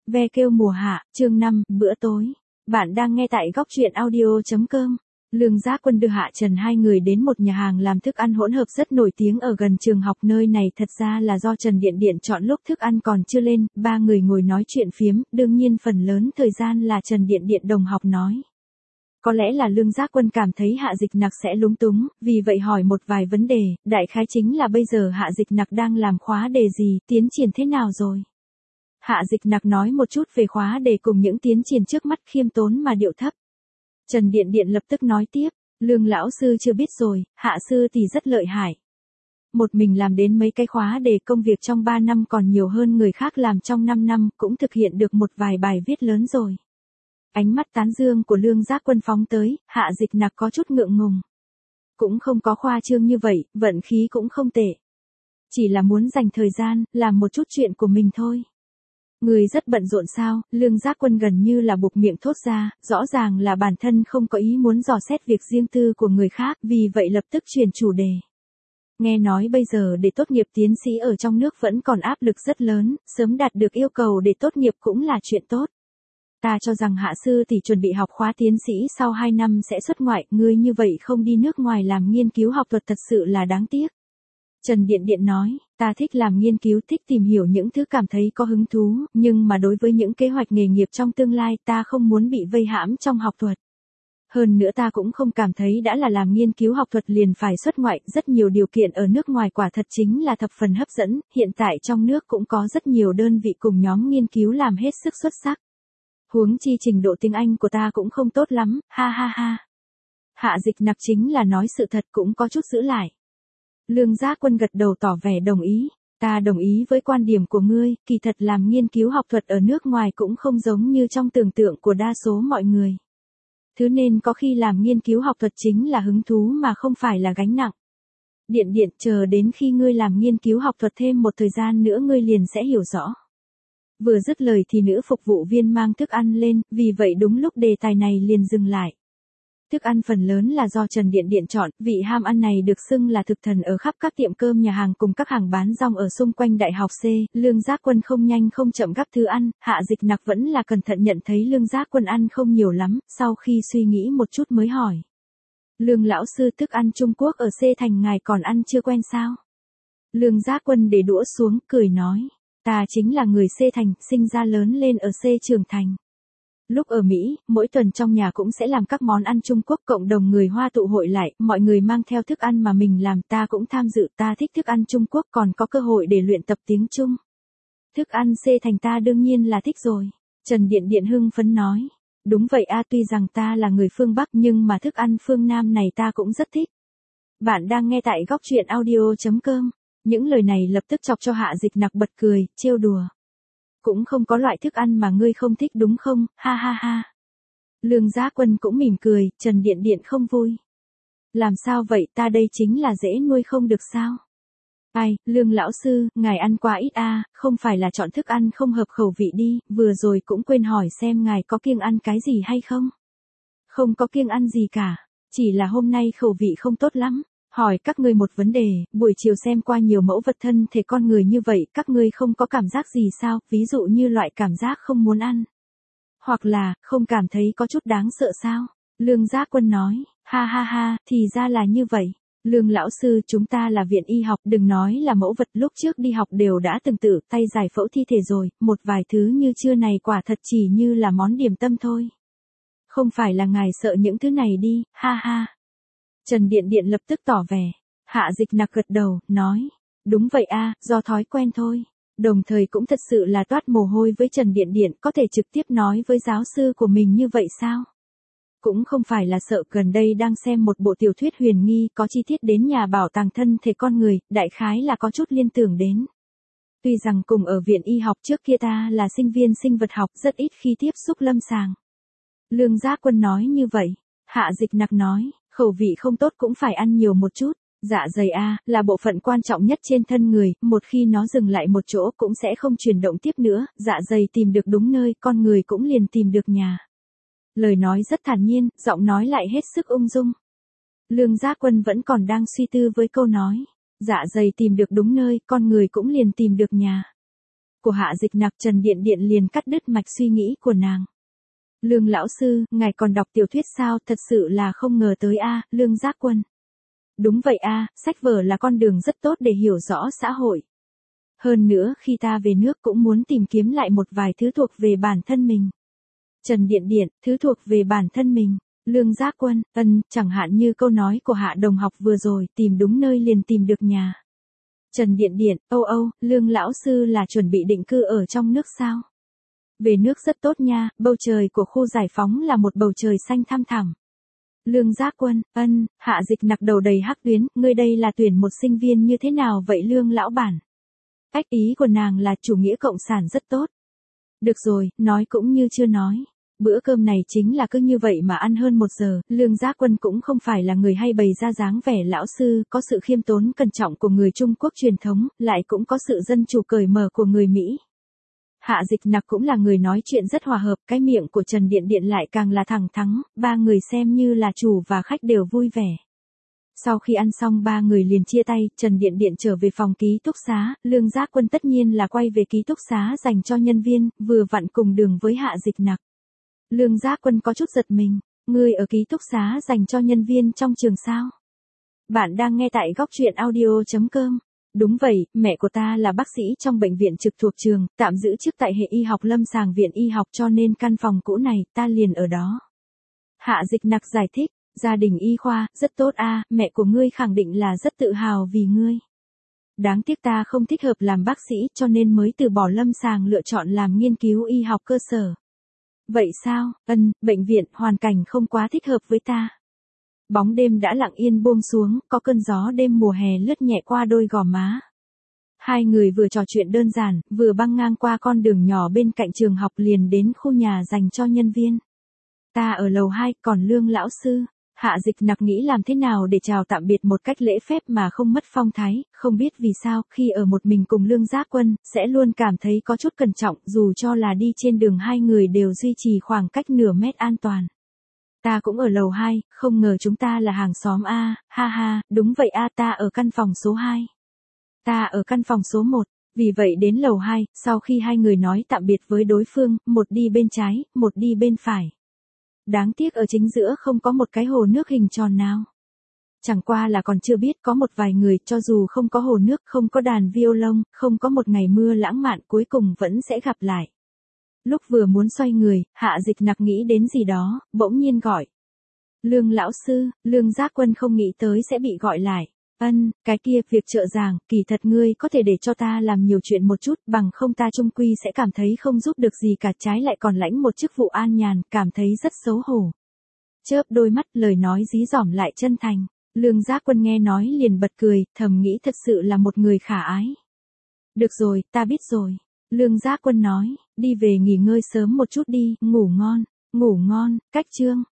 Ve kêu mùa hạ, chương 5, bữa tối. Bạn đang nghe tại góc truyện audio.com. Lương Giác Quân đưa Hạ Trần hai người đến một nhà hàng làm thức ăn hỗn hợp rất nổi tiếng ở gần trường học. Nơi này thật ra là do Trần Điện Điện chọn lúc thức ăn còn chưa lên, ba người ngồi nói chuyện phiếm, đương nhiên phần lớn thời gian là Trần Điện Điện đồng học nói. Có lẽ là Lương Giác Quân cảm thấy Hạ Dịch Nặc sẽ lúng túng, vì vậy hỏi một vài vấn đề, đại khái chính là bây giờ Hạ Dịch Nặc đang làm khóa đề gì, tiến triển thế nào rồi. Hạ Dịch Nặc nói một chút về khóa đề cùng những tiến triển trước mắt, khiêm tốn mà điệu thấp. Trần Điện Điện lập tức nói tiếp, Lương lão sư chưa biết rồi, Hạ sư thì rất lợi hại. Một mình làm đến mấy cái khóa đề, công việc trong 3 năm còn nhiều hơn người khác làm trong 5 năm, cũng thực hiện được một vài bài viết lớn rồi. Ánh mắt tán dương của Lương Giác Quân phóng tới, Hạ Dịch Nặc có chút ngượng ngùng. Cũng không có khoa trương như vậy, vận khí cũng không tệ. Chỉ là muốn dành thời gian, làm một chút chuyện của mình thôi. Người rất bận rộn sao? Lương Giác Quân gần như là buộc miệng thốt ra, rõ ràng là bản thân không có ý muốn dò xét việc riêng tư của người khác, vì vậy lập tức chuyển chủ đề. Nghe nói bây giờ để tốt nghiệp tiến sĩ ở trong nước vẫn còn áp lực rất lớn, sớm đạt được yêu cầu để tốt nghiệp cũng là chuyện tốt. Ta cho rằng Hạ sư thì chuẩn bị học khóa tiến sĩ sau 2 năm sẽ xuất ngoại, ngươi như vậy không đi nước ngoài làm nghiên cứu học thuật thật sự là đáng tiếc. Trần Điện Điện nói, ta thích làm nghiên cứu, thích tìm hiểu những thứ cảm thấy có hứng thú, nhưng mà đối với những kế hoạch nghề nghiệp trong tương lai ta không muốn bị vây hãm trong học thuật. Hơn nữa ta cũng không cảm thấy đã là làm nghiên cứu học thuật liền phải xuất ngoại, rất nhiều điều kiện ở nước ngoài quả thật chính là thập phần hấp dẫn, hiện tại trong nước cũng có rất nhiều đơn vị cùng nhóm nghiên cứu làm hết sức xuất sắc. Huống chi trình độ tiếng Anh của ta cũng không tốt lắm, ha ha ha. Hạ Dịch Nặc chính là nói sự thật, cũng có chút giữ lại. Lương Giác Quân gật đầu tỏ vẻ đồng ý, ta đồng ý với quan điểm của ngươi, kỳ thật làm nghiên cứu học thuật ở nước ngoài cũng không giống như trong tưởng tượng của đa số mọi người. Thứ nên có khi làm nghiên cứu học thuật chính là hứng thú mà không phải là gánh nặng. Điện Điện, chờ đến khi ngươi làm nghiên cứu học thuật thêm một thời gian nữa ngươi liền sẽ hiểu rõ. Vừa dứt lời thì nữ phục vụ viên mang thức ăn lên, vì vậy đúng lúc đề tài này liền dừng lại. Thức ăn phần lớn là do Trần Điện Điện chọn, vị ham ăn này được xưng là thực thần ở khắp các tiệm cơm nhà hàng cùng các hàng bán rong ở xung quanh Đại học C. Lương Giác Quân không nhanh không chậm gắp thứ ăn, Hạ Dịch Nặc vẫn là cẩn thận nhận thấy Lương Giác Quân ăn không nhiều lắm, sau khi suy nghĩ một chút mới hỏi. Lương lão sư, thức ăn Trung Quốc ở C thành ngài còn ăn chưa quen sao? Lương Giác Quân để đũa xuống, cười nói. Ta chính là người C thành, sinh ra lớn lên ở C trưởng thành. Lúc ở Mỹ, mỗi tuần trong nhà cũng sẽ làm các món ăn Trung Quốc, cộng đồng người Hoa tụ hội lại, mọi người mang theo thức ăn mà mình làm, ta cũng tham dự, ta thích thức ăn Trung Quốc, còn có cơ hội để luyện tập tiếng Trung. Thức ăn C thành ta đương nhiên là thích rồi. Trần Điện Điện hưng phấn nói. Đúng vậy a, tuy rằng ta là người phương Bắc nhưng mà thức ăn phương Nam này ta cũng rất thích. Bạn đang nghe tại góc truyện audio.com. Những lời này lập tức chọc cho Hạ Dịch Nặc bật cười, trêu đùa. Cũng không có loại thức ăn mà ngươi không thích đúng không, ha ha ha. Lương Giác Quân cũng mỉm cười, Trần Điện Điện không vui. Làm sao vậy, ta đây chính là dễ nuôi không được sao? Ai, Lương lão sư, ngài ăn quá ít a, không phải là chọn thức ăn không hợp khẩu vị đi, vừa rồi cũng quên hỏi xem ngài có kiêng ăn cái gì hay không? Không có kiêng ăn gì cả, chỉ là hôm nay khẩu vị không tốt lắm. Hỏi các ngươi một vấn đề, buổi chiều xem qua nhiều mẫu vật thân thể con người như vậy, các ngươi không có cảm giác gì sao, ví dụ như loại cảm giác không muốn ăn. Hoặc là, không cảm thấy có chút đáng sợ sao? Lương Giác Quân nói, ha ha ha, thì ra là như vậy. Lương lão sư, chúng ta là viện y học, đừng nói là mẫu vật, lúc trước đi học đều đã từng tự tay giải phẫu thi thể rồi, một vài thứ như trưa này quả thật chỉ như là món điểm tâm thôi. Không phải là ngài sợ những thứ này đi, ha ha. Trần Điện Điện lập tức tỏ vẻ. Hạ Dịch Nặc gật đầu, nói. Đúng vậy a, do thói quen thôi. Đồng thời cũng thật sự là toát mồ hôi với Trần Điện Điện, có thể trực tiếp nói với giáo sư của mình như vậy sao? Cũng không phải là sợ, gần đây đang xem một bộ tiểu thuyết huyền nghi có chi tiết đến nhà bảo tàng thân thể con người, đại khái là có chút liên tưởng đến. Tuy rằng cùng ở viện y học trước kia ta là sinh viên sinh vật học, rất ít khi tiếp xúc lâm sàng. Lương Giác Quân nói như vậy. Hạ Dịch Nặc nói. Khẩu vị không tốt cũng phải ăn nhiều một chút. Dạ dày a, là bộ phận quan trọng nhất trên thân người, một khi nó dừng lại một chỗ cũng sẽ không chuyển động tiếp nữa, dạ dày tìm được đúng nơi, con người cũng liền tìm được nhà. Lời nói rất thản nhiên, giọng nói lại hết sức ung dung. Lương Giác Quân vẫn còn đang suy tư với câu nói. Dạ dày tìm được đúng nơi, con người cũng liền tìm được nhà. của Hạ Dịch Nặc, Trần Điện Điện liền cắt đứt mạch suy nghĩ của nàng. Lương lão sư, ngài còn đọc tiểu thuyết sao, thật sự là không ngờ tới a, Lương Giác Quân. Đúng vậy a, sách vở là con đường rất tốt để hiểu rõ xã hội. Hơn nữa khi ta về nước cũng muốn tìm kiếm lại một vài thứ thuộc về bản thân mình. Trần Điện Điện, thứ thuộc về bản thân mình. Lương Giác Quân, chẳng hạn như câu nói của Hạ đồng học vừa rồi, tìm đúng nơi liền tìm được nhà. Trần Điện Điện, Lương lão sư là chuẩn bị định cư ở trong nước sao? Về nước rất tốt nha, bầu trời của khu giải phóng là một bầu trời xanh thăm thẳm. Lương Giác Quân, Hạ Dịch Nặc đầu đầy hắc tuyến, ngươi đây là tuyển một sinh viên như thế nào vậy Lương lão bản? Ách ý của nàng là chủ nghĩa cộng sản rất tốt. Được rồi, nói cũng như chưa nói. Bữa cơm này chính là cứ như vậy mà ăn hơn 1 giờ, Lương Giác Quân cũng không phải là người hay bày ra dáng vẻ lão sư, có sự khiêm tốn cẩn trọng của người Trung Quốc truyền thống, lại cũng có sự dân chủ cởi mở của người Mỹ. Hạ Dịch Nặc cũng là người nói chuyện rất hòa hợp, cái miệng của Trần Điện Điện lại càng là thẳng thắn, ba người xem như là chủ và khách đều vui vẻ. Sau khi ăn xong ba người liền chia tay, Trần Điện Điện trở về phòng ký túc xá, Lương Giác Quân tất nhiên là quay về ký túc xá dành cho nhân viên, vừa vặn cùng đường với Hạ Dịch Nặc. Lương Giác Quân có chút giật mình, ngươi ở ký túc xá dành cho nhân viên trong trường sao? Bạn đang nghe tại góc truyện audio.com. Đúng vậy, mẹ của ta là bác sĩ trong bệnh viện trực thuộc trường, tạm giữ chức tại hệ y học lâm sàng viện y học cho nên căn phòng cũ này ta liền ở đó. Hạ Dịch Nặc giải thích, gia đình y khoa, rất tốt a, mẹ của ngươi khẳng định là rất tự hào vì ngươi. Đáng tiếc ta không thích hợp làm bác sĩ cho nên mới từ bỏ lâm sàng lựa chọn làm nghiên cứu y học cơ sở. Vậy sao, bệnh viện, hoàn cảnh không quá thích hợp với ta. Bóng đêm đã lặng yên buông xuống, có cơn gió đêm mùa hè lướt nhẹ qua đôi gò má. Hai người vừa trò chuyện đơn giản, vừa băng ngang qua con đường nhỏ bên cạnh trường học liền đến khu nhà dành cho nhân viên. Ta ở lầu 2, còn Lương lão sư. Hạ Dịch Nặc nghĩ làm thế nào để chào tạm biệt một cách lễ phép mà không mất phong thái, không biết vì sao, khi ở một mình cùng Lương Giác Quân, sẽ luôn cảm thấy có chút cẩn trọng, dù cho là đi trên đường hai người đều duy trì khoảng cách nửa mét an toàn. Ta cũng ở lầu 2, không ngờ chúng ta là hàng xóm a, ha ha, đúng vậy a, ta ở căn phòng số 2. Ta ở căn phòng số 1, vì vậy đến lầu 2, sau khi hai người nói tạm biệt với đối phương, một đi bên trái, một đi bên phải. Đáng tiếc ở chính giữa không có một cái hồ nước hình tròn nào. Chẳng qua là còn chưa biết có một vài người cho dù không có hồ nước, không có đàn violon, không có một ngày mưa lãng mạn cuối cùng vẫn sẽ gặp lại. Lúc vừa muốn xoay người, Hạ Dịch Nặc nghĩ đến gì đó, bỗng nhiên gọi. Lương lão sư, Lương Giác Quân không nghĩ tới sẽ bị gọi lại. Cái kia, việc trợ giảng, kỳ thật ngươi có thể để cho ta làm nhiều chuyện một chút, bằng không ta chung quy sẽ cảm thấy không giúp được gì cả, trái lại còn lãnh một chức vụ an nhàn, cảm thấy rất xấu hổ. Chớp đôi mắt, lời nói dí dỏm lại chân thành. Lương Giác Quân nghe nói liền bật cười, thầm nghĩ thật sự là một người khả ái. Được rồi, ta biết rồi. Lương Giác Quân nói, đi về nghỉ ngơi sớm một chút đi, ngủ ngon, cách chương.